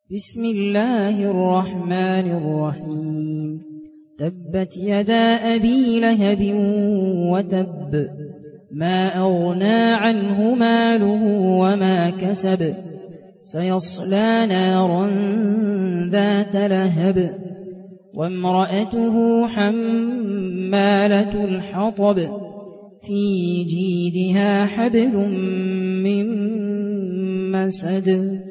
بسم الله الرحمن الرحيم تبت يدا أبي لهب وتب ما أغنى عنه ماله وما كسب سيصلى نارا ذات لهب وامرأته حمالة الحطب في جيدها حبل من مسد